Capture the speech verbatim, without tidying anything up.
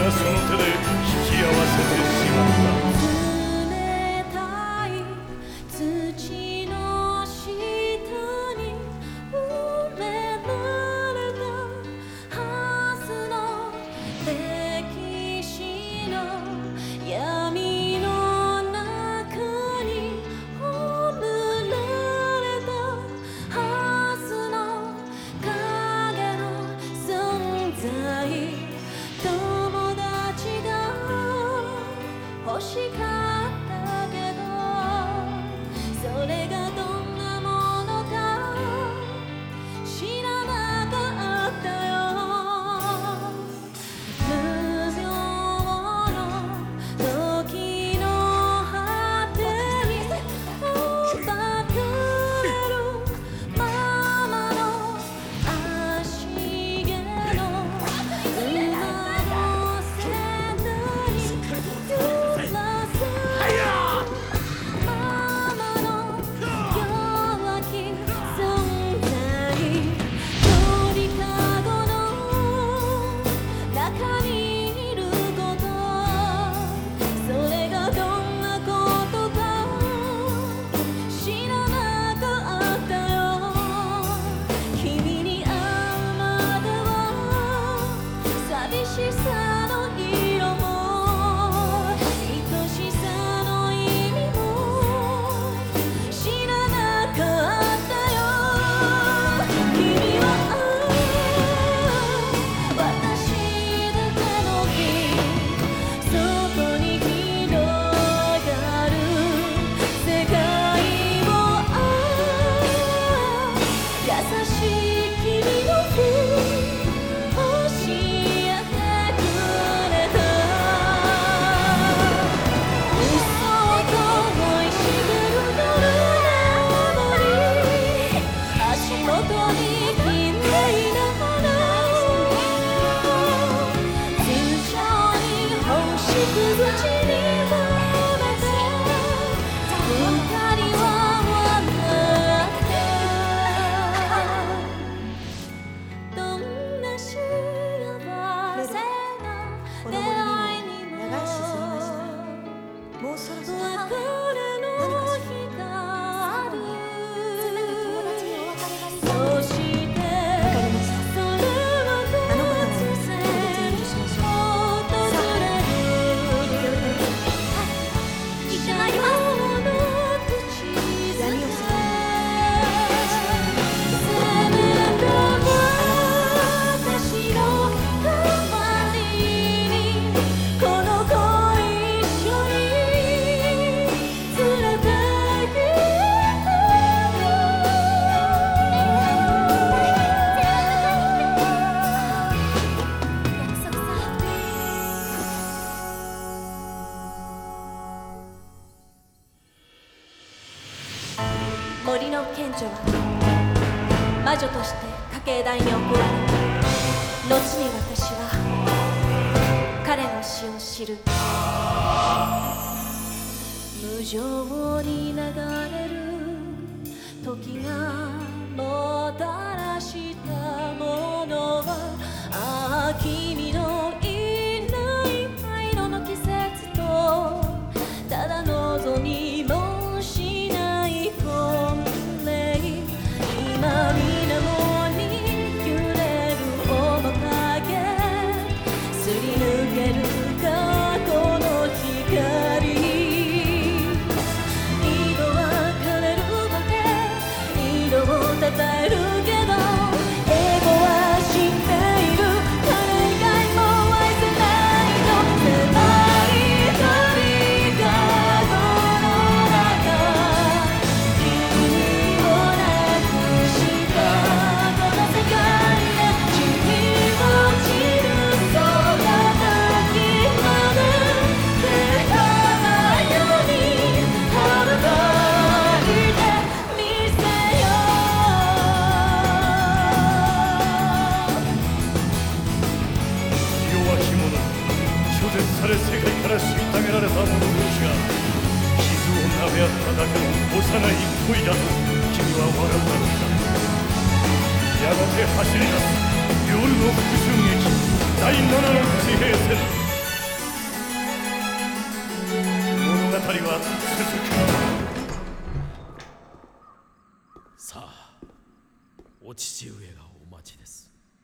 がその手で引き合わせてしまった。 冷たい土の下に埋められたはずの歴史の闇の中に葬られたはずの影の存在、友達が欲しかったけど、それがどんなものか知らなかったよ。無病の時の果てに奪われるままの足毛の馬の背に揺らすままの弱き存在、鳥かごの中にいること、それがどんなことか知らなかったよ。君に会うまでは寂しさの色も愛しさの意味も知らなかったよ。君は私だけの日、そこに広がる世界を優しい君の日教えてくれた。うっそうと生い茂る夜の森、足元に綺麗な花を通常に星屑に埋めて二人は笑った。どんな幸せな出会いにも長いし過ぎました。もうそろそろ別れの日がある。 せめて友達にお別れがしたそしてわかりました。 それはあの子突たち然に特別に許しましょう。 訪れる入れておいてね。 行ってまいります。 何をするせめて私の代わりにこの子一緒に連れて行って約束さ。森の賢者は魔女として家系台に送られ、後に私は彼の死を知る。無情に流れる時がもたらしたものは、ああ君のいない灰色の季節とただ望みもしない婚礼、今水面に揺れる面影、すり抜ける過去の光、色は枯れるまで色をたたえるけど、英語は知っている、彼以外も愛せないと狭い鳥かごの中、君をなくしたこの世界で地に落ちるその時まで出たように羽ばいてみせよ弱き者、拒絶され世界から虐げられた者同士が傷を舐め合っただけの幼い恋だと君は笑うだろうか。やがて走り出す夜の復讐劇第七の地平線。 父上が